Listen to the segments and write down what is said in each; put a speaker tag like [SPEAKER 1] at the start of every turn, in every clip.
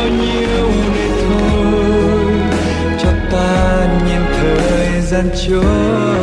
[SPEAKER 1] bao nhiêu này thôi, cho ta nhìn thời gian trôi.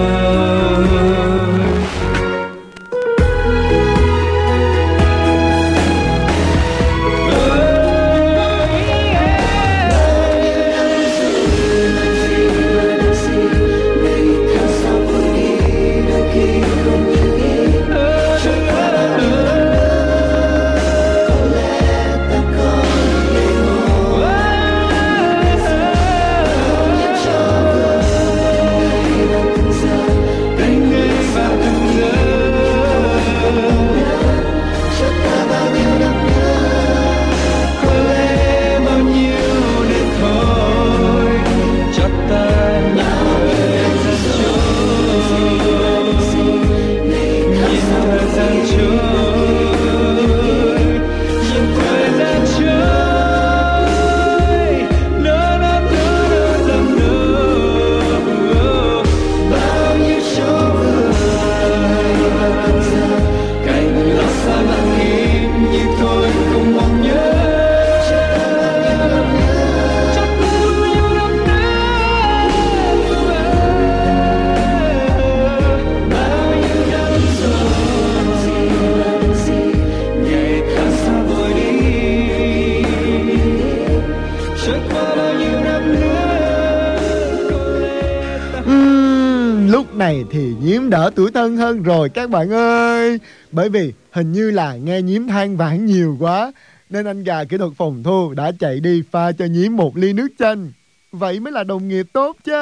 [SPEAKER 2] Này thì Nhiễm đỡ tuổi thân hơn rồi các bạn ơi. Bởi vì hình như là nghe Nhiễm than vãn nhiều quá, nên anh gà kỹ thuật phòng thu đã chạy đi pha cho Nhiễm một ly nước chanh. Vậy mới là đồng nghiệp tốt chứ.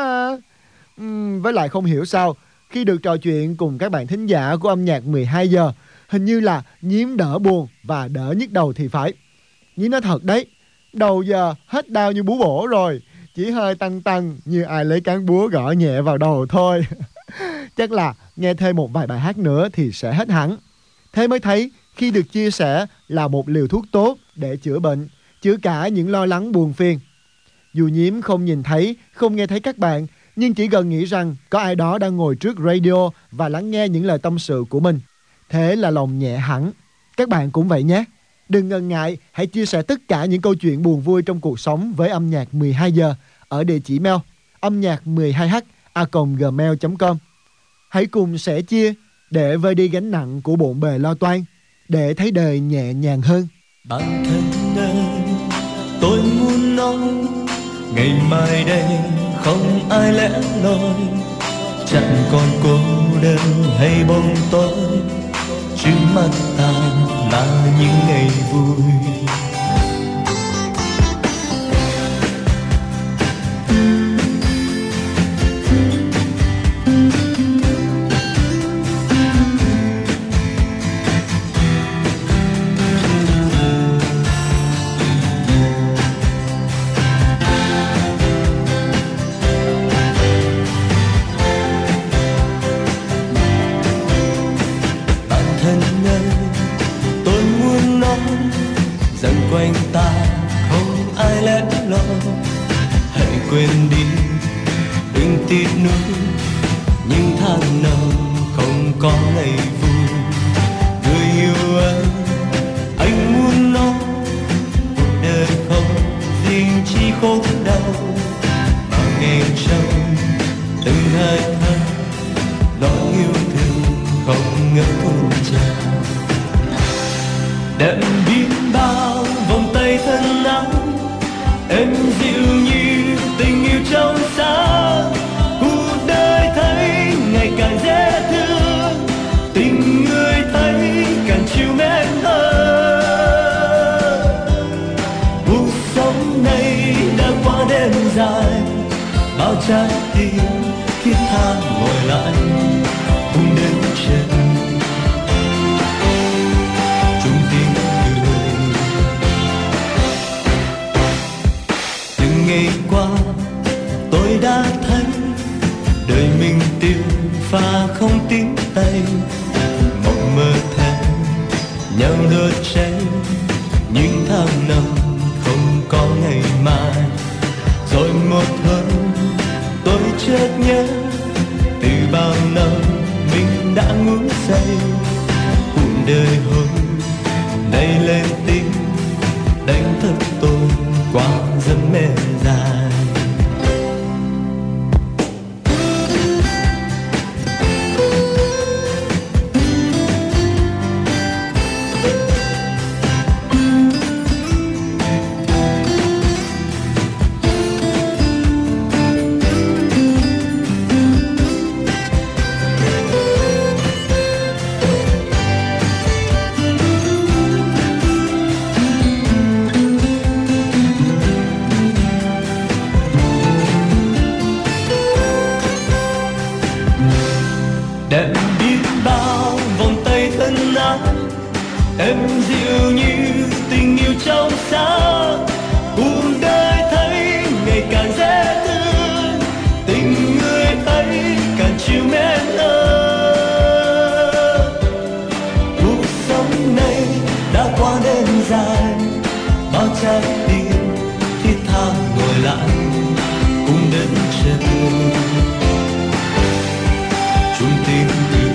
[SPEAKER 2] Với lại không hiểu sao, khi được trò chuyện cùng các bạn thính giả của âm nhạc 12 giờ, hình như là Nhiễm đỡ buồn và đỡ nhức đầu thì phải. Nhiễm nói thật đấy, đầu giờ hết đau như bú bổ rồi, chỉ hơi tăng tăng như ai lấy cán búa gõ nhẹ vào đầu thôi. Chắc là nghe thêm một vài bài hát nữa thì sẽ hết hẳn. Thế mới thấy khi được chia sẻ là một liều thuốc tốt để chữa bệnh, chữa cả những lo lắng buồn phiền. Dù Nhiễm không nhìn thấy, không nghe thấy các bạn, nhưng chỉ cần nghĩ rằng có ai đó đang ngồi trước radio và lắng nghe những lời tâm sự của mình, thế là lòng nhẹ hẳn. Các bạn cũng vậy nhé. Đừng ngần ngại, hãy chia sẻ tất cả những câu chuyện buồn vui trong cuộc sống với âm nhạc 12 giờ ở địa chỉ mail âm nhạc 12h@gmail.com. Hãy cùng sẻ chia để vơi đi gánh nặng của bộn bề lo toan, để thấy đời nhẹ nhàng hơn.
[SPEAKER 1] Bạn thân ơi, tôi muốn nói, ngày mai đây không ai lẽ loi, chẳng còn cô đơn hay bóng tối, trước mắt ta là những ngày vui. Quanh ta không ai lẽ loi, hãy quên đi đừng tiếc nuối những tháng năm không có ngày vui. Người yêu ơi, anh muốn nói cuộc đời không riêng chỉ khổ đau, mà nghe trong từng hơi thở nói yêu thương không ngớt tuôn trào. Đậm biết bao vòng tay thân ái, em dịu như tình yêu trong sáng. Cuộc đời thấy ngày càng dễ thương, tình người thấy càng chiều mến hơn. Cuộc sống này đã quá đêm dài, bao trái tim thiết tha ngồi lại cùng đến chân. Ngày qua tôi đã thấy đời mình tiêu pha không tiếng tay, mộng mơ thêm nhau đốt cháy những tháng năm không có ngày mai. Rồi một hôm tôi chợt nhớ từ bao năm mình đã ngủ say, cuộc đời hôm nay lên tiếng đánh thật tôi qua giấc mê dài. Em biết bao vòng tay thân ái, em dịu như tình yêu trong sáng. Cuộc đời thấy ngày càng dễ thương, tình người ấy càng chiều mến hơn. Cuộc sống này đã quá nên dài, bao trái tim thiết tha ngồi lại cùng đến trời. Chung tiếng cười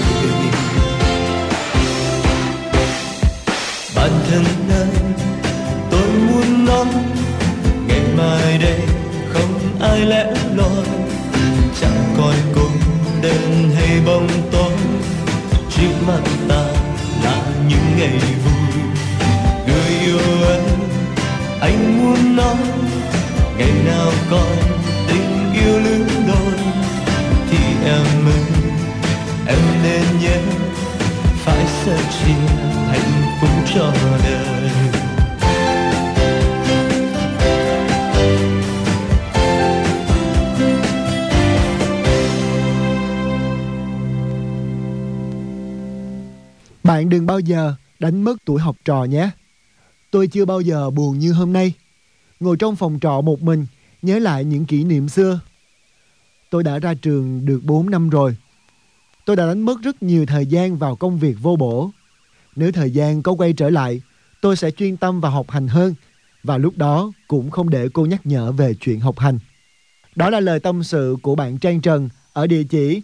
[SPEAKER 1] bản thân ơi, tôi muốn nói ngày mai đây không ai lẽ loi, chẳng coi cùng đêm hay bóng tối, trước mắt ta là những ngày vui. Người yêu ơi, anh muốn nói ngày nào còn tình yêu lứa đôi thì em ơi, em nên nhớ phải sẻ chia hạnh phúc cho đời.
[SPEAKER 2] Bạn đừng bao giờ đánh mất tuổi học trò nhé. Tôi chưa bao giờ buồn như hôm nay, ngồi trong phòng trọ một mình, nhớ lại những kỷ niệm xưa. Tôi đã ra trường được 4 năm rồi. Tôi đã đánh mất rất nhiều thời gian vào công việc vô bổ. Nếu thời gian có quay trở lại, tôi sẽ chuyên tâm vào học hành hơn, và lúc đó cũng không để cô nhắc nhở về chuyện học hành. Đó là lời tâm sự của bạn Trang Trần ở địa chỉ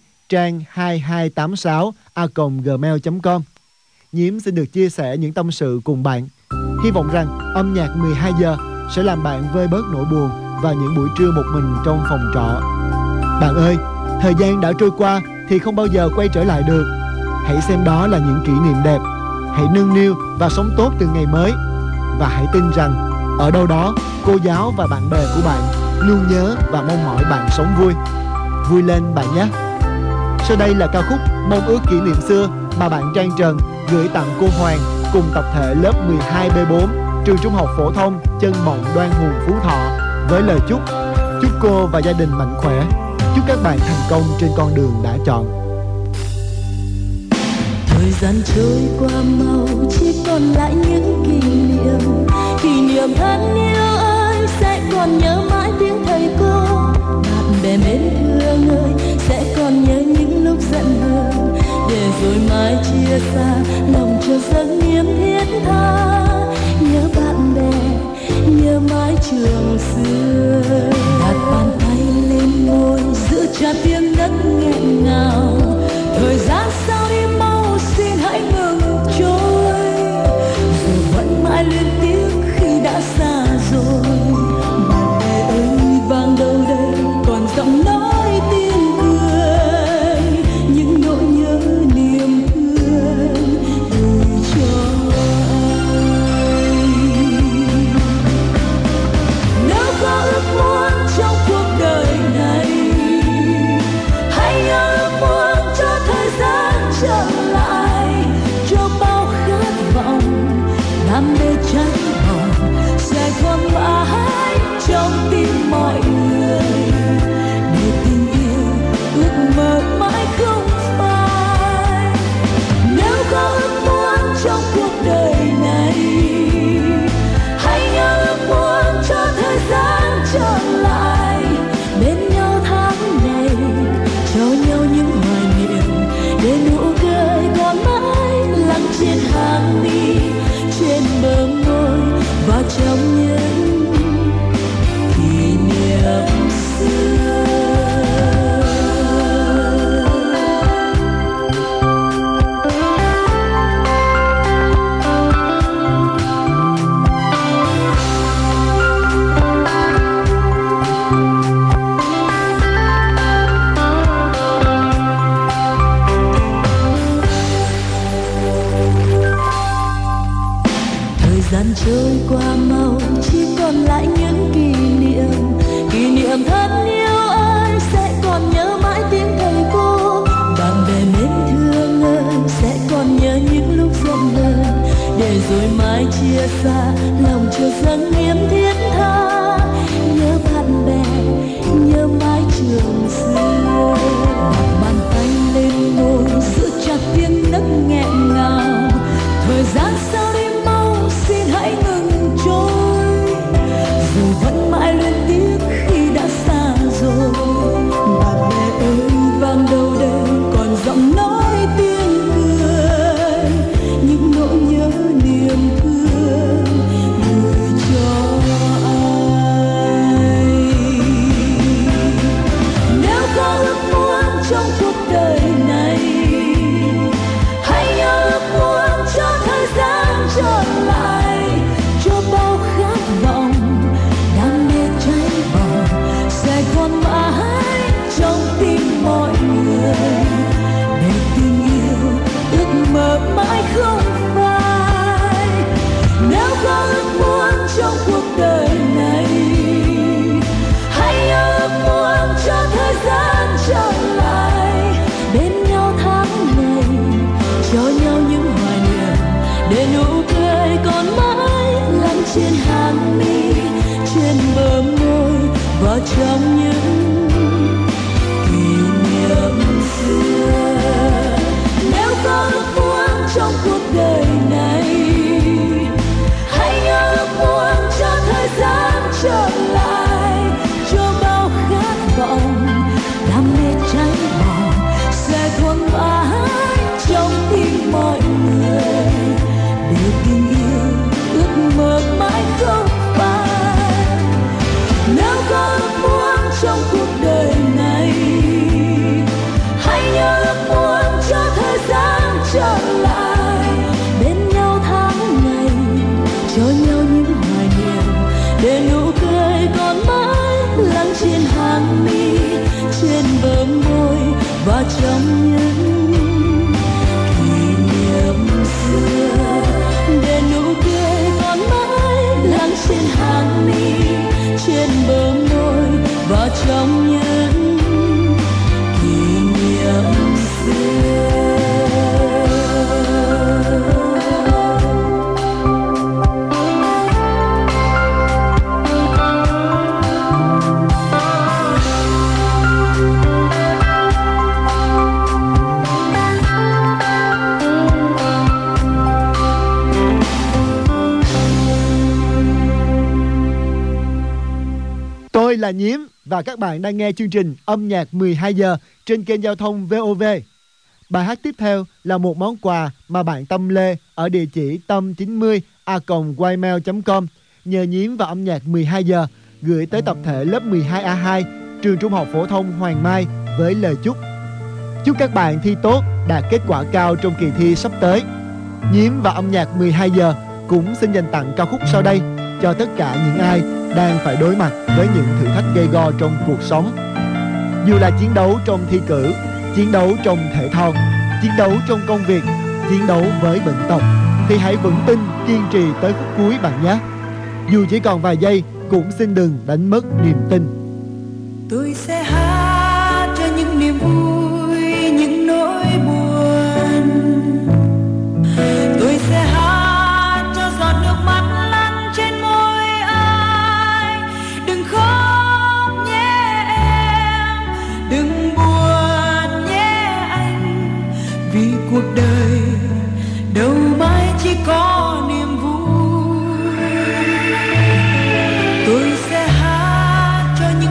[SPEAKER 2] trang2286a@gmail.com. Nhiễm xin được chia sẻ những tâm sự cùng bạn. Hy vọng rằng âm nhạc 12 giờ sẽ làm bạn vơi bớt nỗi buồn và những buổi trưa một mình trong phòng trọ. Bạn ơi, thời gian đã trôi qua thì không bao giờ quay trở lại được. Hãy xem đó là những kỷ niệm đẹp. Hãy nâng niu và sống tốt từng ngày mới. Và hãy tin rằng ở đâu đó, cô giáo và bạn bè của bạn luôn nhớ và mong mỏi bạn sống vui. Vui lên bạn nhé. Sau đây là ca khúc Mong ước kỷ niệm xưa mà bạn Trang Trần gửi tặng cô Hoàng cùng tập thể lớp 12B4 trường Trung học phổ thông Chân Mộng Đoan Hùng, Phú Thọ, với lời chúc cô và gia đình mạnh khỏe. Chúc các bạn thành công trên con đường đã chọn.
[SPEAKER 3] Thời gian trôi qua mau, chỉ còn lại những kỷ niệm thân yêu ơi, sẽ còn nhớ mãi tiếng thầy cô. Bạn bè mến thương ơi, sẽ còn nhớ những lúc giận hờn, để rồi mai chia xa, lòng chờ giấc niềm thiết tha. Nhớ bạn bè, nhớ mái trường xưa, đặt bàn tay lên ngôi giữa trà tiếng đất nghẹn ngào. Thời gian sao đi mau, xin hãy ngừng trôi, dù vẫn mãi luyến tiếc khi đã xa rồi. Bạn bè ơi vang đâu đây, còn giọng nói tiếng cười, những nỗi nhớ niềm thương gửi cho anh. Nếu có ước muốn trong cuộc đời này, màu chỉ còn lại những kỷ niệm thân yêu ơi sẽ còn nhớ mãi tiếng thầy cô, bạn bè mến thương ơi sẽ còn nhớ những lúc giận hờn, để rồi mai chia xa lòng chưa dâng niềm thiết tha, nhớ bạn bè nhớ mái trường xưa, đặt bàn tay lên môi giữ chặt tiếng nấc nghẹn ngào, thời gian sao đi mau xin hãy ngừng trôi, dù vẫn mãi luyến tiếc khi đã xa rồi, bạn bè ơi vang đâu đây còn giọng nói tiếng cười, những nỗi nhớ niềm thương gửi cho ai. Nếu có ước muốn trong cuộc đời này, hãy nhớ ước muốn cho thời gian trở lại, cho bao khát vọng đam mê cháy bỏng sẽ còn mãi trong tim mọi người, để tình yêu ước mơ mãi không phai. Nếu có ước muốn trong cuộc đời này, hãy nhớ ước muốn cho thời gian trở lại, bên nhau tháng ngày cho nhau những hoài niệm, để nụ cười còn mãi lắng trên hàng mi, trên bờ môi và trong những kỷ niệm xưa. Nếu có ước muốn trong cuộc đời này, hãy nhớ ước muốn cho thời gian trở lại, cho bao khát vọng đam mê cháy bỏng sẽ còn mãi trong tim mọi người, để tình yêu ước mơ mãi không phai. Nếu có ước muốn trong cuộc đời này, hãy nhớ ước muốn cho thời gian trở lại, bên nhau tháng ngày cho nhau những hoài niệm, để nụ cười còn mãi lắng trên hàng mi, trên bờ môi và trong những kỷ niệm xưa, để nụ cười còn mãi lắng trên hàng mi, trên bờ môi và trong những kỷ niệm xưa.
[SPEAKER 2] Tôi là Nhiếm và các bạn đang nghe chương trình âm nhạc 12 giờ trên kênh giao thông VOV. Bài hát tiếp theo là một món quà mà bạn Tâm Lê ở địa chỉ tâm90a@gmail.com nhờ Nhiếm và âm nhạc 12 giờ gửi tới tập thể lớp 12A2 trường Trung học phổ thông Hoàng Mai với lời chúc các bạn thi tốt, đạt kết quả cao trong kỳ thi sắp tới. Nhiếm và âm nhạc 12 giờ cũng xin dành tặng ca khúc sau đây cho tất cả những ai đang phải đối mặt với những thử thách gây go trong cuộc sống. Dù là chiến đấu trong thi cử, chiến đấu trong thể thao, chiến đấu trong công việc, chiến đấu với bệnh tật, thì hãy vững tin, kiên trì tới phút cuối bạn nhé. Dù chỉ còn vài giây, cũng xin đừng đánh mất niềm tin.
[SPEAKER 3] Tôi sẽ hát cho những niềm vui, những nỗi buồn. Tôi sẽ hát cho giọt nước mắt lăn trên môi ai. Đừng khóc nhé em, đừng buồn nhé anh, vì cuộc đời đâu mãi chỉ có niềm vui. Tôi sẽ hát cho những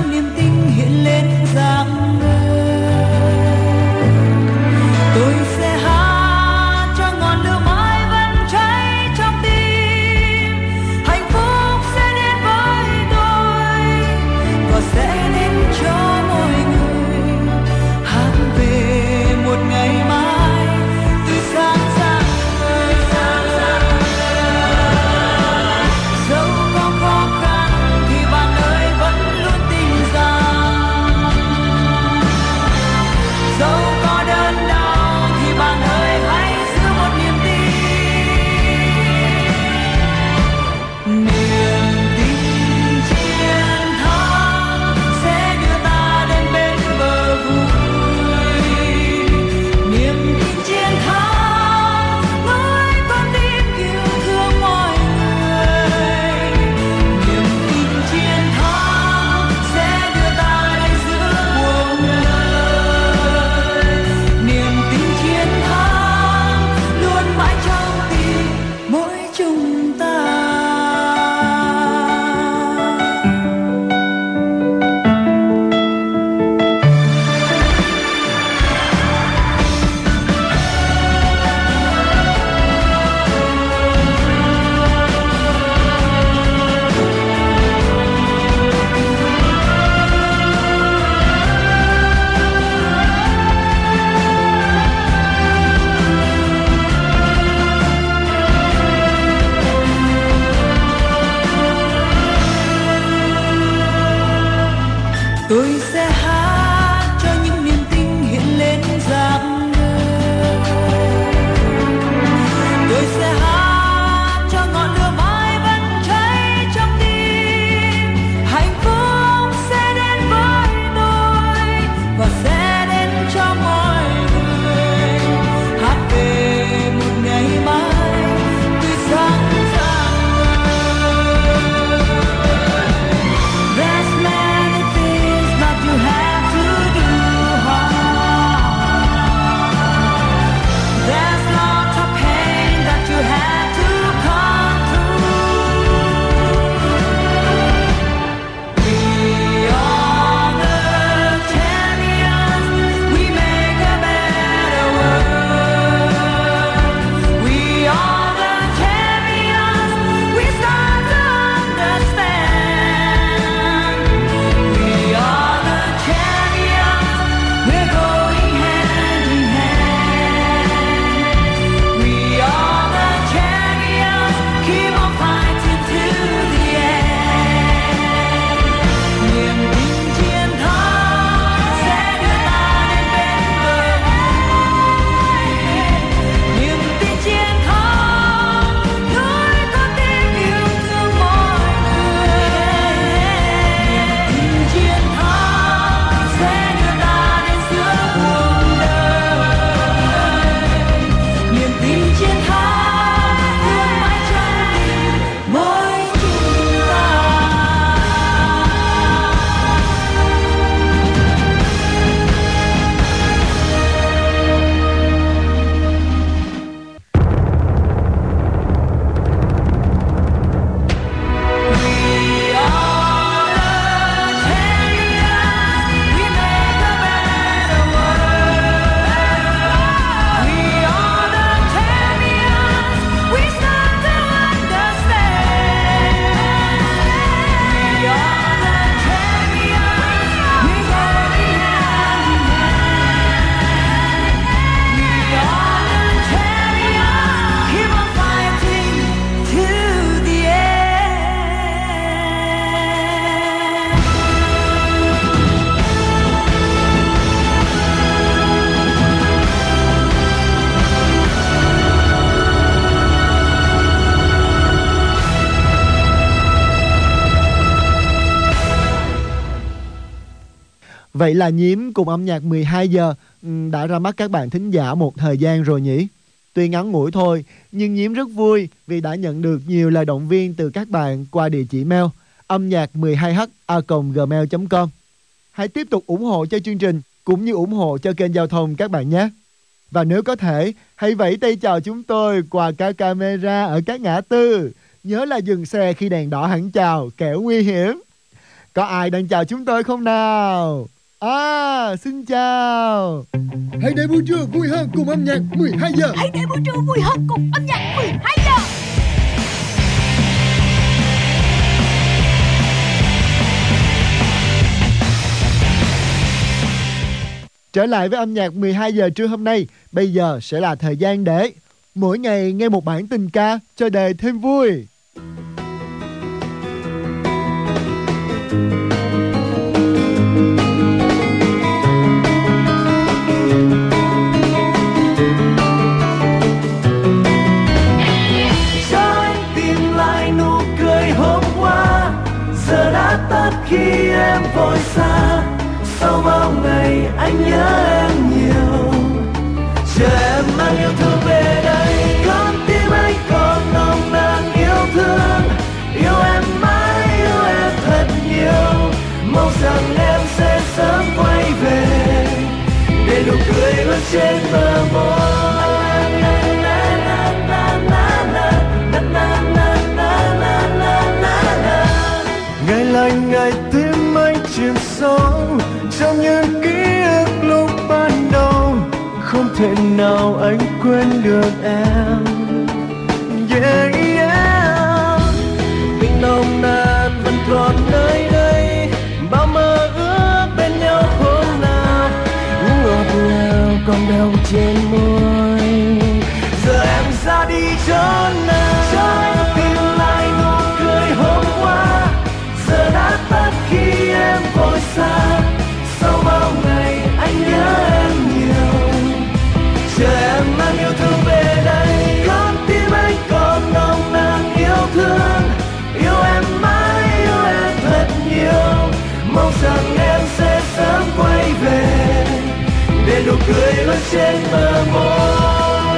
[SPEAKER 2] Vậy là Nhiễm cùng âm nhạc 12 giờ đã ra mắt các bạn thính giả một thời gian rồi nhỉ? Tuy ngắn ngủi thôi, nhưng Nhiễm rất vui vì đã nhận được nhiều lời động viên từ các bạn qua địa chỉ mail âm nhạc 12h@gmail.com. Hãy tiếp tục ủng hộ cho chương trình cũng như ủng hộ cho kênh giao thông các bạn nhé. Và nếu có thể, hãy vẫy tay chào chúng tôi qua cả camera ở các ngã tư. Nhớ là dừng xe khi đèn đỏ hẳn chào, kẻo nguy hiểm. Có ai đang chào chúng tôi không nào? Xin chào. Hãy để buổi trưa vui hơn cùng âm nhạc 12 giờ.
[SPEAKER 3] Hãy để buổi trưa vui hơn cùng âm nhạc 12 giờ.
[SPEAKER 2] Trở lại với âm nhạc 12 giờ trưa hôm nay, bây giờ sẽ là thời gian để mỗi ngày nghe một bản tình ca cho đời thêm vui.
[SPEAKER 1] Cho anh tìm lại nụ cười hôm qua, giờ đã tắt khi em vội xa. Sau bao ngày anh nhớ em nhiều, chờ em mang yêu thương về đây. Con tim anh còn nồng nàn yêu thương, yêu em mãi, yêu em thật nhiều. Mong rằng em sẽ sớm quay về, để nụ cười luôn trên bờ môi. Ngày lành ngày tim anh chìm sâu trong những ký ức lúc ban đầu, không thể nào anh quên được em. Yeah, yeah. Tình nồng nàn vẫn còn nơi đây, bao mơ ước bên nhau hôm nào, những ngọt ngào còn đâu trên môi. Giờ em ra đi chỗ nào, cho anh tìm lại nụ cười hôm qua, giờ đã tắt khi em vội xa. Sau bao ngày anh nhớ em nhiều, chờ em mang yêu thương về đây. Con tim anh còn nồng nàn yêu thương, yêu em mãi, yêu em thật nhiều. Mong rằng em sẽ sớm quay về, để nụ cười luôn trên bờ môi.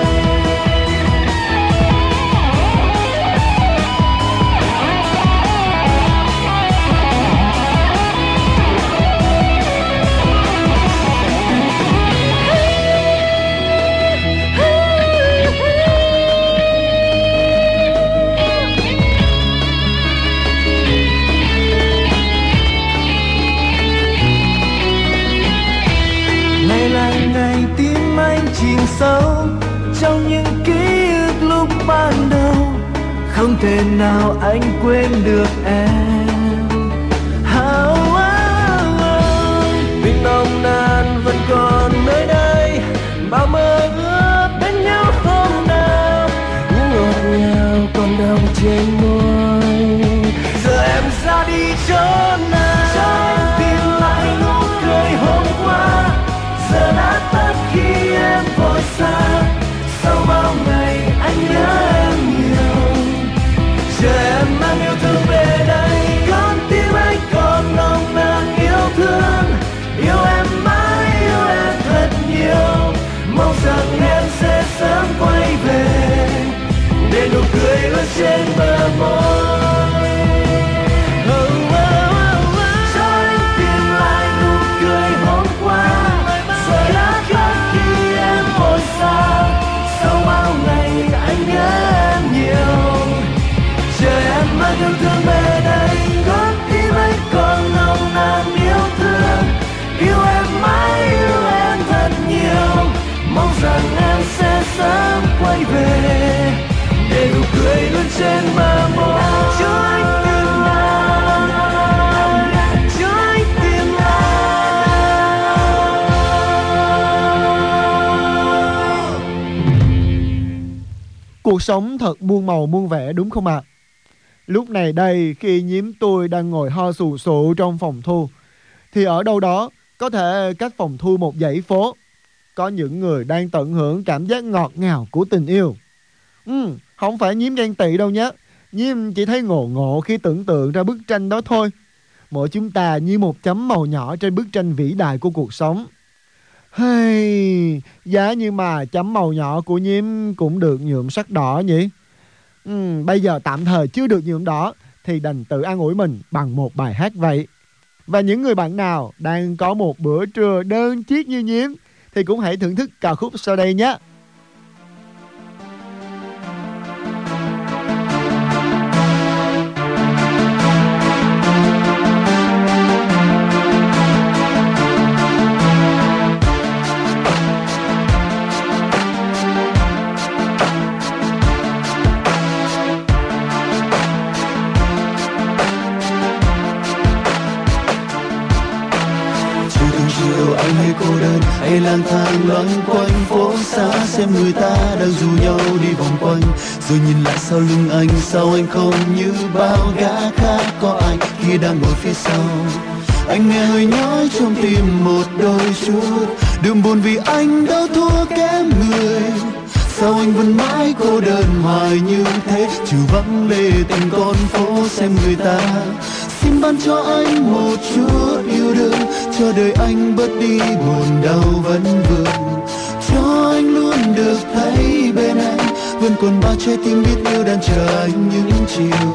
[SPEAKER 1] Chìm sâu trong những ký ức lúc ban đầu, không thể nào anh quên được em. Tình nồng nàn vẫn còn nơi đây, bao mơ ước bên nhau hôm nào, những ngọt ngào còn đâu trên môi. Giờ em ra đi chỗ nào, cho anh tìm lại nụ cười hôm qua, giờ đã tắt khi em vội xa. Sau bao ngày anh nhớ em nhiều, chờ em mang yêu thương về đây. Con tim anh còn nồng nàn yêu thương, yêu em mãi, yêu em thật nhiều. Mong rằng em sẽ sớm quay về, để nụ cười luôn trên bờ môi. Cho anh tìm lại nụ cười hôm qua, giờ đã tắt khi em vội xa. Sau bao ngày anh nhớ em nhiều, chờ em mang yêu thương về đây. Con tim anh còn nồng nàn yêu thương, yêu em mãi, yêu em thật nhiều. Mong rằng em sẽ sớm quay về, để nụ cười luôn trên bờ môi. Cho anh tìm lại, cho anh tìm lại.
[SPEAKER 2] Cuộc sống thật muôn màu muôn vẻ đúng không ạ? Lúc này đây khi Nhiễm tôi đang ngồi ho sù sụ trong phòng thu, thì ở đâu đó có thể cách phòng thu một dãy phố, có những người đang tận hưởng cảm giác ngọt ngào của tình yêu. Không phải Nhiễm ghen tị đâu nhé, Nhiễm chỉ thấy ngộ ngộ khi tưởng tượng ra bức tranh đó thôi. Mỗi chúng ta như một chấm màu nhỏ trên bức tranh vĩ đại của cuộc sống. Hey, giá như mà chấm màu nhỏ của Nhiễm cũng được nhuộm sắc đỏ nhỉ? Bây giờ tạm thời chưa được nhuộm đỏ thì đành tự an ủi mình bằng một bài hát vậy. Và những người bạn nào đang có một bữa trưa đơn chiếc như Nhiễm thì cũng hãy thưởng thức ca khúc sau đây nhé.
[SPEAKER 1] Anh hay cô đơn hay lang thang loanh quanh phố xá, xem người ta đang rủ nhau đi vòng quanh, rồi nhìn lại sau lưng anh, sao anh không như bao gã khác? Có ai khi đang ngồi phía sau? Anh nghe hơi nhói trong tim một đôi chút, đừng buồn vì anh đâu thua kém người. Sao anh vẫn mãi cô đơn hoài như thế, trừ vắng lệ từng con phố xem người ta. Xin ban cho anh một chút yêu đương, cho đời anh bớt đi buồn đau vấn vương, cho anh luôn được thấy bên anh, vẫn còn bao trái tim biết yêu đang chờ anh những chiều.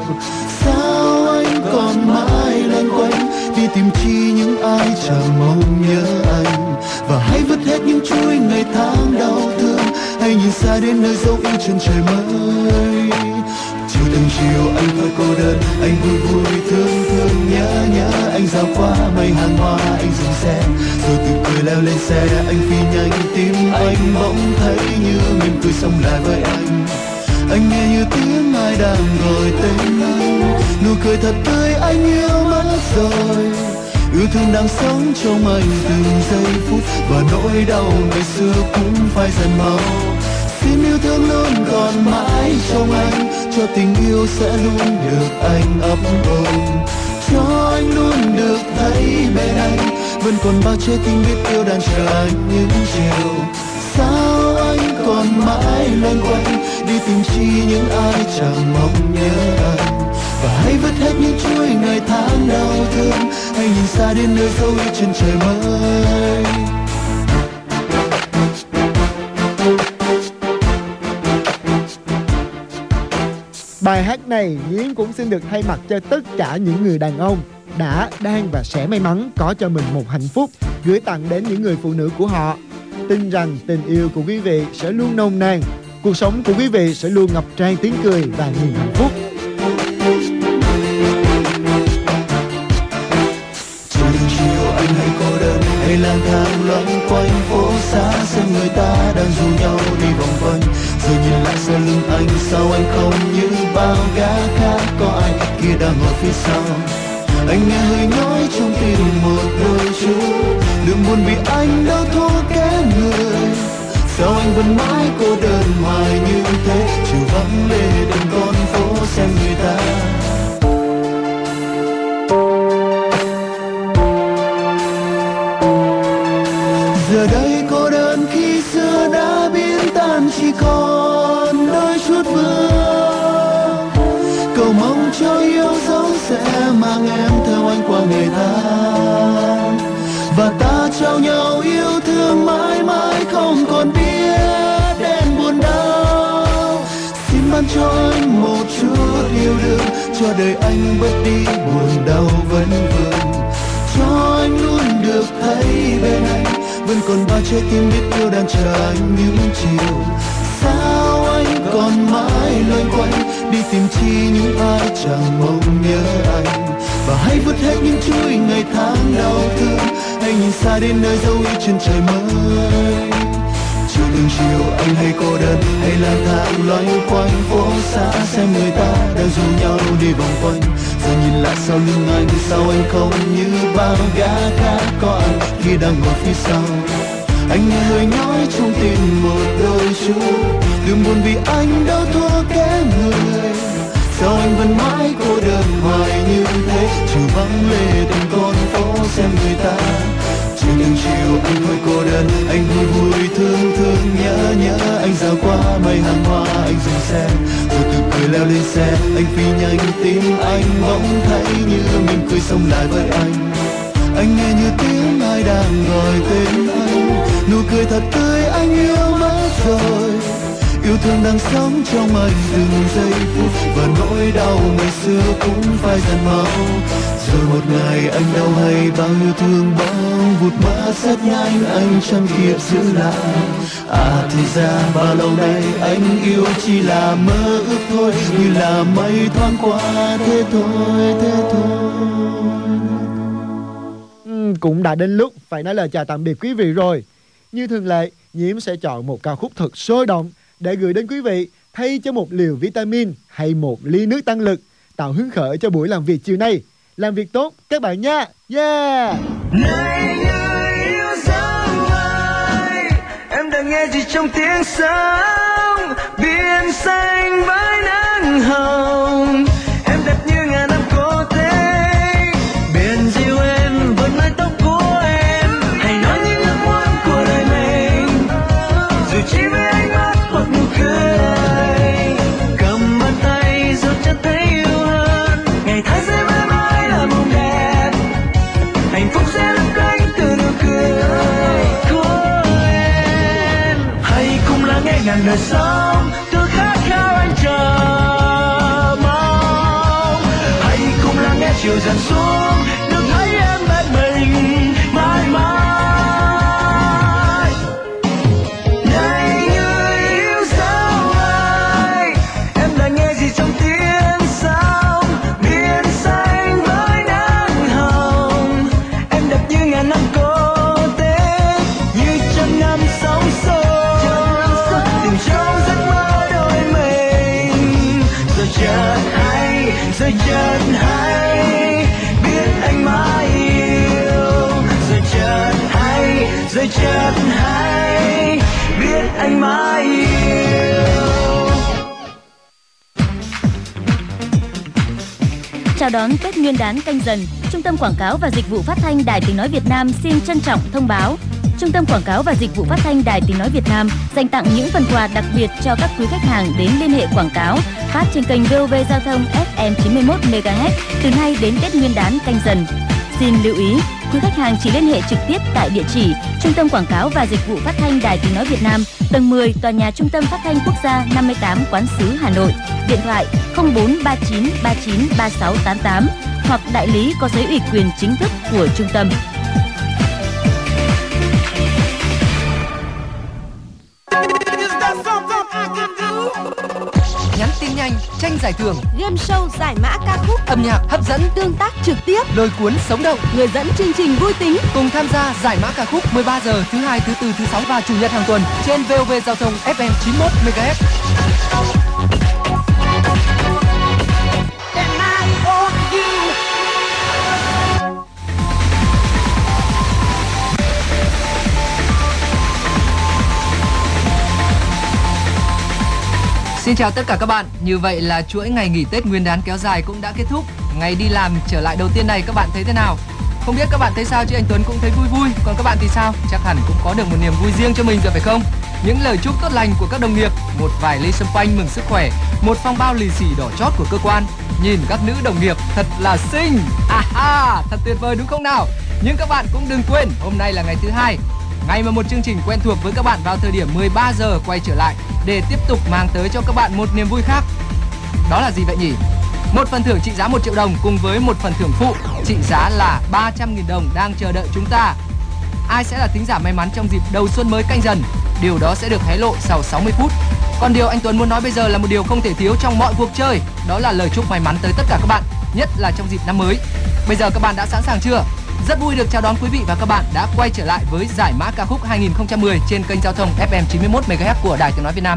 [SPEAKER 1] Sao anh còn mãi loanh quanh đi tìm chi những ai chẳng mong nhớ anh, và hãy vứt hết những chuỗi ngày tháng đau thương, hãy nhìn xa đến nơi dấu yêu chân trời mới. Chiều từng chiều anh thôi cô đơn, anh vui vui thương thương nhớ nhớ, anh dạo qua mây hàng hoa anh dừng xe, rồi từ cười leo lên xe anh phi nhanh, tim anh bỗng thấy như mỉm cười sống lại với anh. Anh nghe như tiếng ai đang gọi tên anh, nụ cười thật tươi anh yêu mất rồi. Yêu thương đang sống trong anh từng giây phút, và nỗi đau ngày xưa cũng phai dần mau. Xin yêu thương luôn còn mãi trong anh, cho tình yêu sẽ luôn được anh ấp ôm, cho anh luôn được thấy bên anh, vẫn còn bao trái tim biết yêu đang chờ anh những chiều. Sao anh còn mãi loanh quanh đi tìm chi những ai chẳng mong nhớ anh, và hãy vứt hết những chuỗi ngày tháng đau thương, hãy nhìn xa đến nơi dấu yêu chân trời mới.
[SPEAKER 2] Bài hát này Nhiễm cũng xin được thay mặt cho tất cả những người đàn ông đã, đang và sẽ may mắn có cho mình một hạnh phúc, gửi tặng đến những người phụ nữ của họ. Tin rằng tình yêu của quý vị sẽ luôn nồng nàn, cuộc sống của quý vị sẽ luôn ngập tràn tiếng cười và niềm hạnh phúc.
[SPEAKER 1] Chiều anh hay cô đơn hay lang thang loanh quanh phố xá, xem người ta đang rủ nhau đi vòng quanh, rồi nhìn lại sau lưng anh, sao anh không như bao gã khác? Có ai kia đang ngồi phía sau? Anh nghe hơi nhói trong tim một đôi chút, đừng buồn vì anh đâu thua kém người. Sao anh vẫn mãi cô đơn hoài như thế, chiều vắng lệ từng con phố xem người ta. Giờ đây cô đơn khi xưa đã biến tan, chỉ còn đôi chút vương. Cầu mong cho yêu dấu sẽ mang em theo anh qua ngày tháng, và ta trao nhau yêu thương mãi mãi không còn biết đến buồn đau. Xin ban cho anh một chút yêu đương, cho đời anh bớt đi buồn đau vấn vương, cho anh luôn được thấy bên anh, vẫn còn bao trái tim biết yêu đang chờ anh những chiều. Sao anh còn mãi loanh quanh đi tìm chi những ai chẳng mong nhớ anh, và hãy vứt hết những chuỗi ngày tháng đau thương, hãy nhìn xa đến nơi dấu yêu chân trời mới. Chiều từng chiều anh hay cô đơn hay lang thang loanh quanh phố xá, xem người ta đang rủ nhau đi vòng quanh, rồi nhìn lại sau lưng anh, sao anh không như bao gã khác? Có ai khi đang ngồi phía sau? Anh nghe hơi nhói trong tim một đôi chút, đừng buồn vì anh đâu thua kém người. Sao anh vẫn mãi cô đơn hoài như thế, trừ vắng lệ từng con phố xem người ta. Chiều từng chiều anh thôi cô đơn, anh vui vui thương thương nhớ nhớ, anh dạo qua mây hàng hoa anh dừng xe, rồi từ cười leo lên xe anh anh phi nhanh tim anh bỗng thấy như mình cười sống lại với anh nghe như tiếng ai đang gọi tên anh, nụ cười thật tươi anh yêu mất rồi. Yêu thương đang sống trong anh từng giây phút, và nỗi đau ngày xưa cũng phai dần mau. Rồi một ngày anh đau hay bao yêu thương bỗng vụt mất rất nhanh, anh chẳng kịp giữ lại. Thì ra bao lâu nay anh yêu chỉ là mơ ước thôi, như là mây thoáng qua thế thôi, thế thôi.
[SPEAKER 2] Cũng đã đến lúc phải nói lời chào tạm biệt quý vị rồi. Như thường lệ, Nhiễm sẽ chọn một ca khúc thật sôi động để gửi đến quý vị, thay cho một liều vitamin hay một ly nước tăng lực, tạo hứng khởi cho buổi làm việc chiều nay. Làm việc tốt các bạn nha. Yeah.
[SPEAKER 1] Này người yêu dấu ơi, em đang nghe gì trong tiếng sóng biển xanh với nắng hồng. Em đẹp như ngàn năm cô tê, biển dịu êm với mái tóc của em. Hãy nói những ước muốn của đời mình, dù chỉ với ánh mắt hoặc nụ cười. Cầm bàn tay giúp cho thấy yêu hơn, ngày tháng sẽ mãi mãi là mộng đẹp. Hạnh phúc sẽ lấp lánh từ nụ cười của em. Hãy cùng lắng nghe ngàn đời sống, tôi khát khao anh chờ mong. Hãy cùng lắng nghe chiều dần xuống, được thấy em bên mình mãi mãi. Này người yêu dấu ơi, em đang nghe gì trong tiếng sóng biển xanh với nắng hồng. Em đẹp như ngàn năm cô tê, như trăm năm sống sâu, tìm trong giấc mơ đôi mình. Rồi chợt hay biết anh mãi yêu. Rồi chợt hay biết anh mãi yêu.
[SPEAKER 3] Chào đón Tết Nguyên đán Canh Dần, Trung tâm Quảng cáo và Dịch vụ Phát thanh Đài Tiếng nói Việt Nam xin trân trọng thông báo. Trung tâm Quảng cáo và Dịch vụ Phát thanh Đài Tiếng nói Việt Nam dành tặng những phần quà đặc biệt cho các quý khách hàng đến liên hệ quảng cáo phát trên kênh VOV Giao thông FM 91 MHz từ nay đến Tết Nguyên đán Canh Dần. Xin lưu ý, quý khách hàng chỉ liên hệ trực tiếp tại địa chỉ Trung tâm Quảng cáo và Dịch vụ Phát thanh Đài Tiếng nói Việt Nam, tầng 10, tòa nhà Trung tâm Phát thanh Quốc gia 58, Quán Sứ, Hà Nội. Điện thoại 0439 39 3688 hoặc đại lý có giấy ủy quyền chính thức của trung tâm.
[SPEAKER 4] Nhắn tin nhanh, tranh giải thưởng,
[SPEAKER 5] game show giải mã ca khúc,
[SPEAKER 4] âm nhạc hấp dẫn,
[SPEAKER 5] tương tác trực tiếp,
[SPEAKER 4] lôi cuốn sống động,
[SPEAKER 5] người dẫn chương trình vui tính.
[SPEAKER 4] Cùng tham gia giải mã ca khúc 13 giờ thứ hai, thứ tư, thứ sáu và chủ nhật hàng tuần trên VOV Giao thông FM 91 MHz. Xin chào tất cả các bạn. Như vậy là chuỗi ngày nghỉ Tết Nguyên đán kéo dài cũng đã kết thúc. Ngày đi làm trở lại đầu tiên này các bạn thấy thế nào? Không biết các bạn thấy sao chứ anh Tuấn cũng thấy vui vui. Còn các bạn thì sao? Chắc hẳn cũng có được một niềm vui riêng cho mình rồi phải không? Những lời chúc tốt lành của các đồng nghiệp, một vài ly champagne mừng sức khỏe, một phong bao lì xì đỏ chót của cơ quan. Nhìn các nữ đồng nghiệp thật là xinh. Thật tuyệt vời đúng không nào? Nhưng các bạn cũng đừng quên, hôm nay là ngày thứ hai, ngày mà một chương trình quen thuộc với các bạn vào thời điểm 13 giờ quay trở lại để tiếp tục mang tới cho các bạn một niềm vui khác. Đó là gì vậy nhỉ? Một phần thưởng trị giá 1 triệu đồng cùng với một phần thưởng phụ trị giá là 300.000 đồng đang chờ đợi chúng ta. Ai sẽ là thính giả may mắn trong dịp đầu xuân mới Canh Dần? Điều đó sẽ được hé lộ sau 60 phút. Còn điều anh Tuấn muốn nói bây giờ là một điều không thể thiếu trong mọi cuộc chơi. Đó là lời chúc may mắn tới tất cả các bạn, nhất là trong dịp năm mới. Bây giờ các bạn đã sẵn sàng chưa? Rất vui được chào đón quý vị và các bạn đã quay trở lại với giải mã ca khúc 2010 trên kênh giao thông FM 91 MHz của Đài Tiếng nói Việt Nam.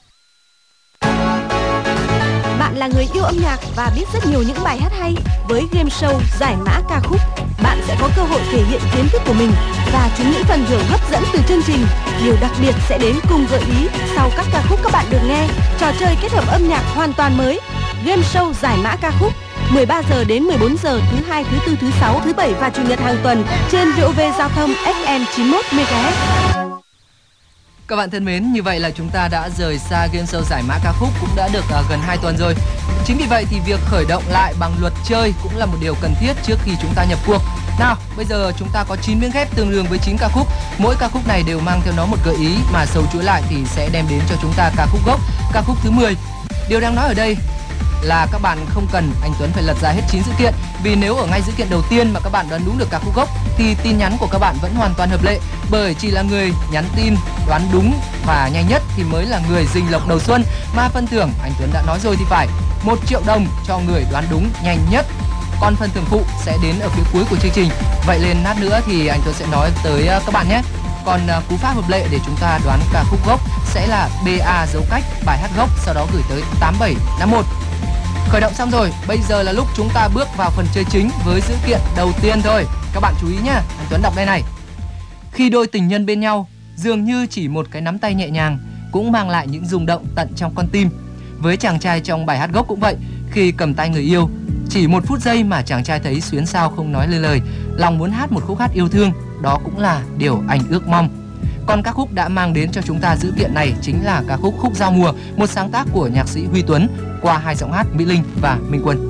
[SPEAKER 5] Bạn là người yêu âm nhạc và biết rất nhiều những bài hát hay. Với game show giải mã ca khúc, bạn sẽ có cơ hội thể hiện kiến thức của mình và trúng những phần thưởng hấp dẫn từ chương trình. Điều đặc biệt sẽ đến cùng gợi ý sau các ca khúc các bạn được nghe. Trò chơi kết hợp âm nhạc hoàn toàn mới. Game show giải mã ca khúc 13 giờ đến 14 giờ thứ hai, thứ tư, thứ sáu, thứ bảy và chủ nhật hàng tuần trên VOV Giao thông FM 91 MHz.
[SPEAKER 4] Các bạn thân mến, như vậy là chúng ta đã rời xa game show giải mã ca khúc cũng đã được gần 2 tuần rồi. Chính vì vậy thì việc khởi động lại bằng luật chơi cũng là một điều cần thiết trước khi chúng ta nhập cuộc. Nào, bây giờ chúng ta có 9 miếng ghép tương đương với 9 ca khúc. Mỗi ca khúc này đều mang theo nó một gợi ý mà sâu chuỗi lại thì sẽ đem đến cho chúng ta ca khúc gốc, ca khúc thứ 10. Điều đang nói ở đây là các bạn không cần anh Tuấn phải lật ra hết 9 dữ kiện, vì nếu ở ngay dữ kiện đầu tiên mà các bạn đoán đúng được ca khúc gốc thì tin nhắn của các bạn vẫn hoàn toàn hợp lệ, bởi chỉ là người nhắn tin đoán đúng và nhanh nhất thì mới là người rình lộc đầu xuân, mà phần thưởng anh Tuấn đã nói rồi thì phải, 1 triệu đồng cho người đoán đúng nhanh nhất. Còn phần thưởng phụ sẽ đến ở phía cuối của chương trình. Vậy nên lát nữa thì anh Tuấn sẽ nói tới các bạn nhé. Còn cú pháp hợp lệ để chúng ta đoán ca khúc gốc sẽ là BA dấu cách bài hát gốc, sau đó gửi tới 8751. Khởi động xong rồi, bây giờ là lúc chúng ta bước vào phần chơi chính với dữ kiện đầu tiên thôi. Các bạn chú ý nhé, anh Tuấn đọc đây này. Khi đôi tình nhân bên nhau, dường như chỉ một cái nắm tay nhẹ nhàng cũng mang lại những rung động tận trong con tim. Với chàng trai trong bài hát gốc cũng vậy, khi cầm tay người yêu, chỉ 1 phút giây mà chàng trai thấy xuyến sao không nói lên lời, lòng muốn hát một khúc hát yêu thương, đó cũng là điều anh ước mong. Còn ca khúc đã mang đến cho chúng ta dữ kiện này chính là ca khúc Khúc Giao Mùa, một sáng tác của nhạc sĩ Huy Tuấn qua 2 giọng hát Mỹ Linh và Minh Quân.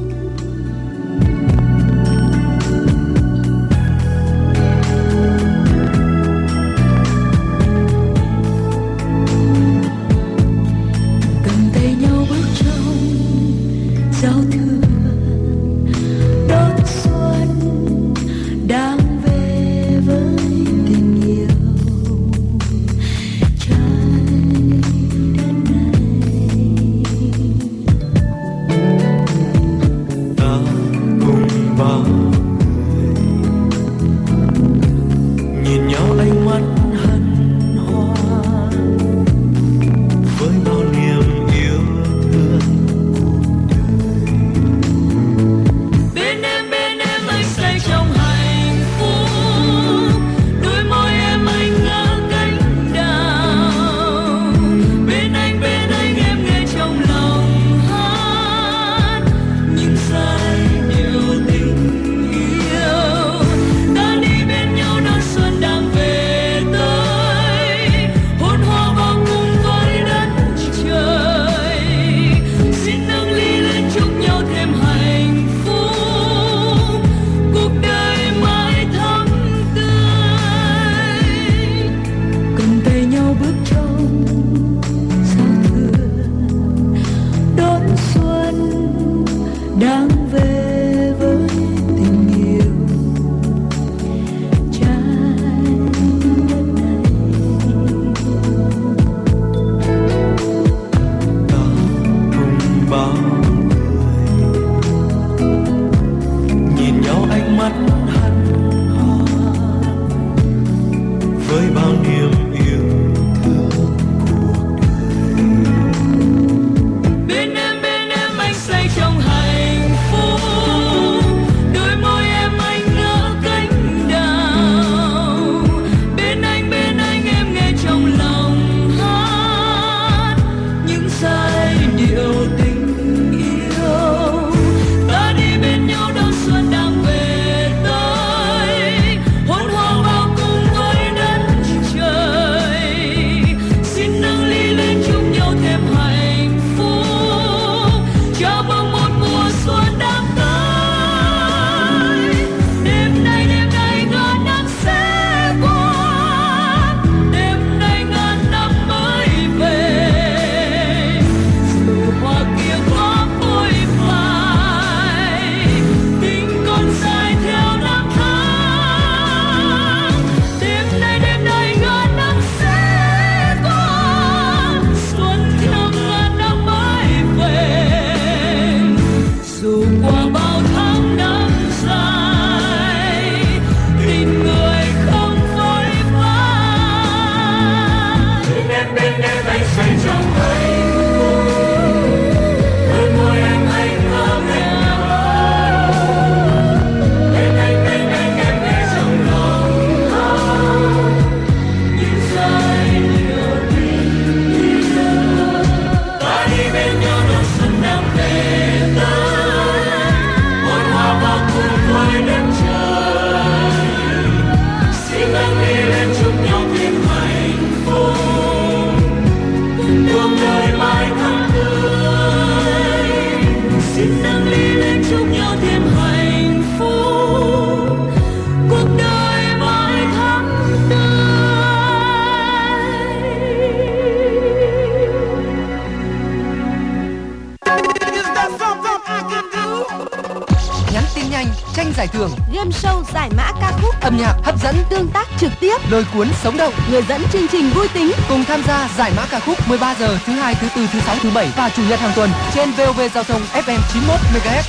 [SPEAKER 4] quân giải thưởng,
[SPEAKER 5] game show giải mã ca khúc,
[SPEAKER 4] âm nhạc hấp dẫn,
[SPEAKER 5] tương tác trực tiếp,
[SPEAKER 4] lôi cuốn sống động,
[SPEAKER 5] người dẫn chương trình vui tính.
[SPEAKER 4] Cùng tham gia giải mã ca khúc 13 giờ thứ hai, thứ tư, thứ sáu, thứ bảy và chủ nhật hàng tuần trên VOV Giao thông FM 91 MHz.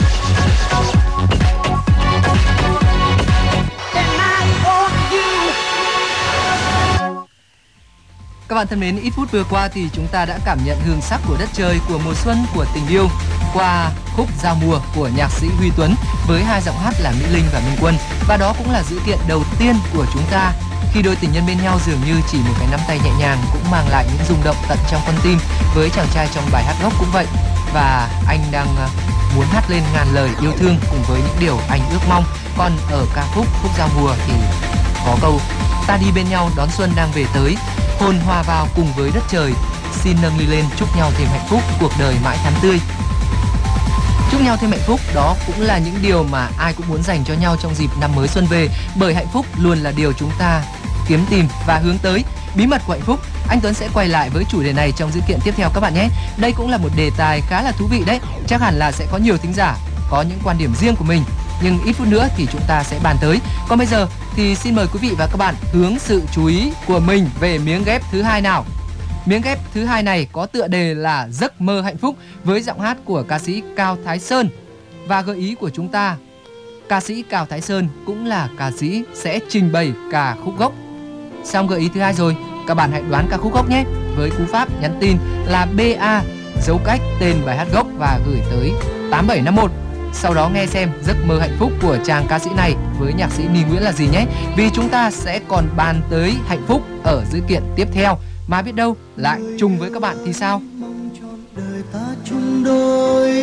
[SPEAKER 4] Các bạn thân mến, ít phút vừa qua thì chúng ta đã cảm nhận hương sắc của đất trời, của mùa xuân, của tình yêu qua khúc Giao mùa của nhạc sĩ Huy Tuấn với hai giọng hát là Mỹ Linh và Minh Quân. Và đó cũng là dữ kiện đầu tiên của chúng ta khi đôi tình nhân bên nhau dường như chỉ một cái nắm tay nhẹ nhàng cũng mang lại những rung động tận trong con tim. Với chàng trai trong bài hát gốc cũng vậy, và anh đang muốn hát lên ngàn lời yêu thương cùng với những điều anh ước mong. Còn ở ca khúc Giao mùa thì có câu ta đi bên nhau đón xuân đang về tới, hồn hòa vào cùng với đất trời, xin nâng ly lên chúc nhau thêm hạnh phúc, cuộc đời mãi thắm tươi. Chúc nhau thêm hạnh phúc, đó cũng là những điều mà ai cũng muốn dành cho nhau trong dịp năm mới xuân về, bởi hạnh phúc luôn là điều chúng ta kiếm tìm và hướng tới. Bí mật của hạnh phúc, anh Tuấn sẽ quay lại với chủ đề này trong dữ kiện tiếp theo các bạn nhé. Đây cũng là một đề tài khá là thú vị đấy, chắc hẳn là sẽ có nhiều thính giả có những quan điểm riêng của mình, nhưng ít phút nữa thì chúng ta sẽ bàn tới. Còn bây giờ thì xin mời quý vị và các bạn hướng sự chú ý của mình về miếng ghép thứ hai nào. Miếng ghép thứ hai này có tựa đề là Giấc mơ hạnh phúc với giọng hát của ca sĩ Cao Thái Sơn. Và gợi ý của chúng ta, ca sĩ Cao Thái Sơn cũng là ca sĩ sẽ trình bày ca khúc gốc. Xong gợi ý thứ hai rồi, các bạn hãy đoán ca khúc gốc nhé. Với cú pháp nhắn tin là BA dấu cách tên bài hát gốc và gửi tới 8751. Sau đó nghe xem giấc mơ hạnh phúc của chàng ca sĩ này với nhạc sĩ Ni Nguyễn là gì nhé. Vì chúng ta sẽ còn bàn tới hạnh phúc ở dữ kiện tiếp theo, mà biết đâu lại chung với các bạn thì sao?
[SPEAKER 1] Đời ta chung đôi,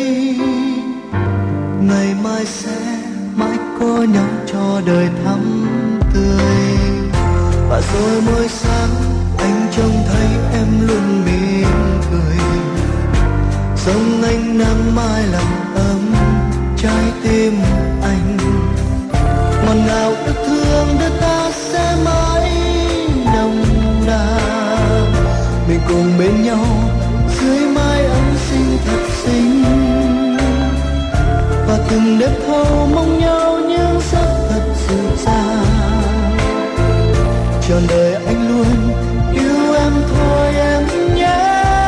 [SPEAKER 1] ngày mai sẽ mãi có nhau cho đời thắm tươi. Và rồi mỗi sáng anh trông thấy em luôn mỉm cười, giống ánh nắng mai làm ấm trái tim anh. Ngọt ngào yêu thương đưa ta sẽ mãi nồng nàn, mình cùng bên nhau dưới mái ấm xinh thật xinh. Và từng đêm thâu mong nhau những giấc thật dịu dàng, trọn đời anh luôn yêu em thôi em nhé.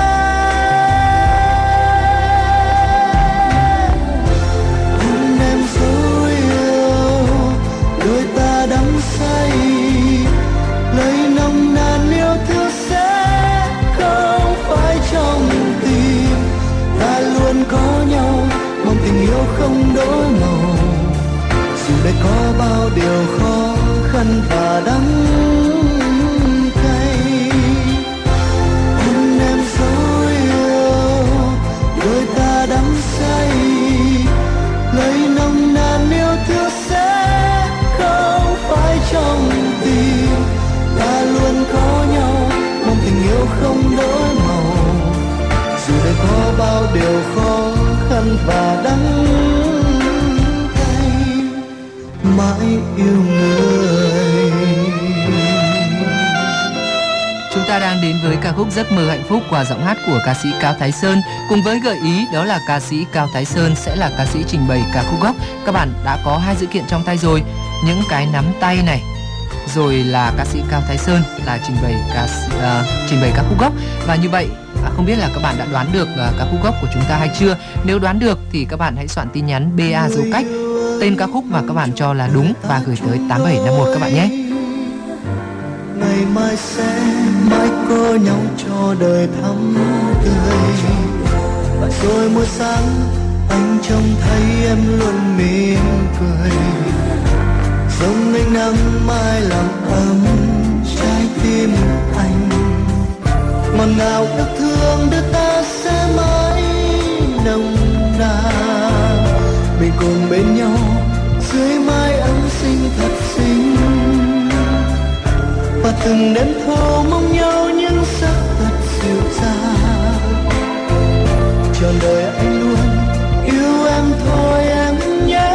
[SPEAKER 1] Hôn em dấu yêu, đôi ta đắm say, lời nồng nàn yêu thương sẽ không phải trong tim. Ta luôn có nhau, mong tình yêu không đổi màu, dù đây có bao điều khó khăn và đắng cay. Hôn em dấu yêu, đôi ta đắm say, lời nồng nàn yêu thương sẽ không phải trong tim. Ta luôn có nhau, mong tình yêu không đổi màu, dù đây có bao điều khó khăn và đắng cay, mãi yêu người.
[SPEAKER 4] Chúng ta đang đến với ca khúc Giấc mơ hạnh phúc qua giọng hát của ca sĩ Cao Thái Sơn, cùng với gợi ý đó là ca sĩ Cao Thái Sơn sẽ là ca sĩ trình bày ca khúc gốc. Các bạn đã có hai dữ kiện trong tay rồi, những cái nắm tay này, rồi là ca sĩ Cao Thái Sơn là trình bày ca khúc gốc. Và như vậy không biết là các bạn đã đoán được ca khúc gốc của chúng ta hay chưa? Nếu đoán được thì các bạn hãy soạn tin nhắn BA dấu cách tên ca khúc mà các bạn cho là đúng và gửi tới 8751 các bạn nhé.
[SPEAKER 1] Ngày mai sẽ mãi có nhau cho đời thắm tươi. Và rồi mỗi sáng anh trông thấy em luôn mỉm cười, giống ánh nắng mai làm ấm trái tim anh. Ngọt ngào yêu thương đưa ta sẽ mãi nồng nàn, mình cùng bên nhau dưới mái ấm xinh thật xinh. Và từng đêm thâu mong nhau những giấc thật dịu dàng, trọn đời anh luôn yêu em thôi em nhé.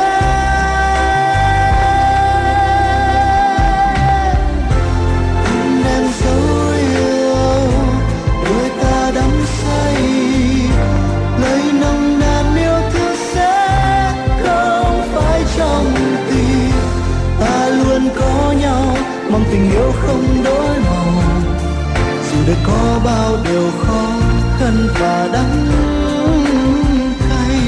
[SPEAKER 1] Hôn em dấu yêu, đôi ta đắm say, lời nồng nàn yêu thương sẽ không phải trong tim. không đổi màu, dù đời có bao điều khó khăn và đắng cay.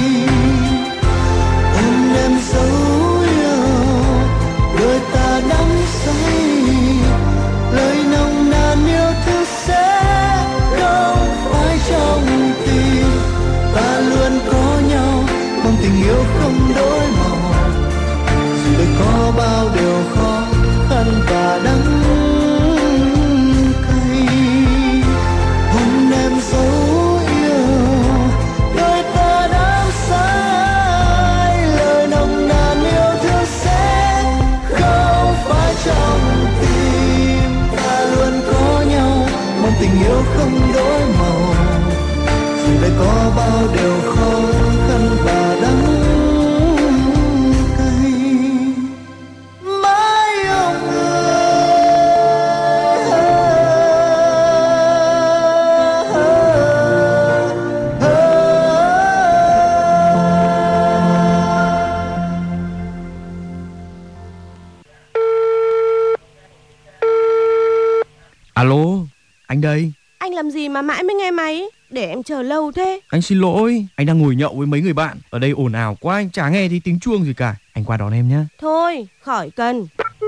[SPEAKER 1] Ôm em dấu yêu, đôi ta đắm say, lời nồng nàn yêu thương sẽ không phải trong tim. Ta luôn có nhau, mong tình yêu không đổi màu, dù đời có bao điều khó khăn và đắng cay. Hôn em dấu yêu, đôi ta đắm say, lời nồng nàn yêu thương sẽ không phải trong tim. Ta luôn có nhau, mong tình yêu không đổi màu, dù đời có bao điều khó khăn và đắng cay. Mãi ông
[SPEAKER 6] Alo, anh đây.
[SPEAKER 5] Anh làm gì mà mãi mới nghe máy? Để em chờ lâu thế.
[SPEAKER 6] Anh xin lỗi, anh đang ngồi nhậu với mấy người bạn. Ở đây ồn ào quá, anh chả nghe thấy tiếng chuông gì cả. Anh qua đón em nhé.
[SPEAKER 5] Thôi, khỏi cần.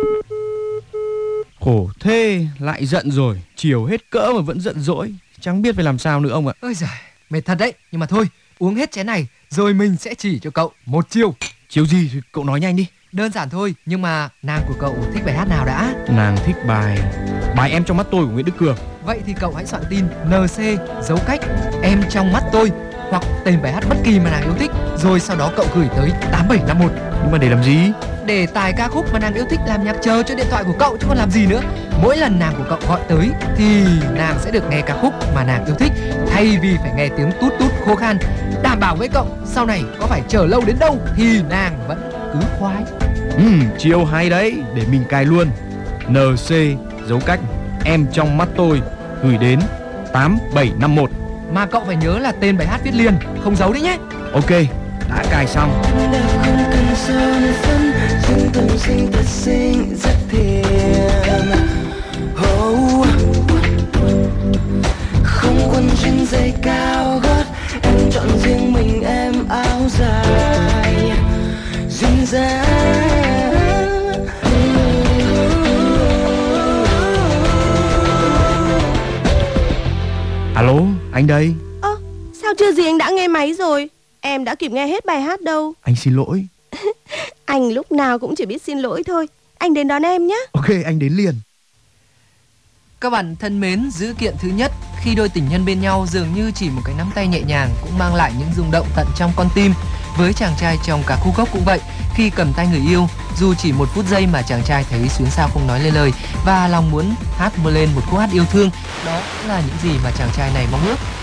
[SPEAKER 6] Khổ thế, lại giận rồi. Chiều hết cỡ mà vẫn giận dỗi. Chẳng biết phải làm sao nữa ông ạ.
[SPEAKER 4] Ôi giời, mệt thật đấy. Nhưng mà thôi, uống hết chén này rồi mình sẽ chỉ cho cậu một chiêu.
[SPEAKER 6] Chiêu gì thì cậu nói nhanh đi.
[SPEAKER 4] Đơn giản thôi, nhưng mà nàng của cậu thích bài hát nào đã?
[SPEAKER 6] Nàng thích bài Em trong mắt tôi của Nguyễn Đức Cường.
[SPEAKER 4] Vậy thì cậu hãy soạn tin NC dấu cách em trong mắt tôi hoặc tên bài hát bất kỳ mà nàng yêu thích, rồi sau đó cậu gửi tới 8751.
[SPEAKER 6] Nhưng mà để làm gì?
[SPEAKER 4] Để tải ca khúc mà nàng yêu thích làm nhạc chờ cho điện thoại của cậu chứ còn làm gì nữa. Mỗi lần nàng của cậu gọi tới thì nàng sẽ được nghe ca khúc mà nàng yêu thích, thay vì phải nghe tiếng tút tút khô khan. Đảm bảo với cậu, sau này có phải chờ lâu đến đâu thì nàng vẫn cứ khoái.
[SPEAKER 6] Chiêu hay đấy, để mình cài luôn. NC dấu cách em trong mắt tôi gửi đến 8751.
[SPEAKER 4] Mà cậu phải nhớ là tên bài hát viết liền, không giấu đấy nhé.
[SPEAKER 6] Ok, đã cài xong.
[SPEAKER 1] đã không cần son phấn, nhưng tâm sinh thật xinh rất thiện. Không quần jean giày cao gót, em chọn riêng mình em áo dài duyên dáng.
[SPEAKER 6] Alo, anh đây.
[SPEAKER 5] Sao chưa gì anh đã nghe máy rồi? Em đã kịp nghe hết bài hát đâu.
[SPEAKER 6] Anh xin lỗi.
[SPEAKER 5] Anh lúc nào cũng chỉ biết xin lỗi thôi. Anh đến đón em nhé.
[SPEAKER 6] Ok, anh đến liền.
[SPEAKER 4] Các bạn thân mến, dữ kiện thứ nhất, khi đôi tình nhân bên nhau dường như chỉ một cái nắm tay nhẹ nhàng cũng mang lại những rung động tận trong con tim. Với chàng trai trong ca khúc gốc cũng vậy, khi cầm tay người yêu, dù chỉ một phút giây mà chàng trai thấy xuyến xao không nói lên lời và lòng muốn hát lên một khúc hát yêu thương, đó cũng là những gì mà chàng trai này mong ước.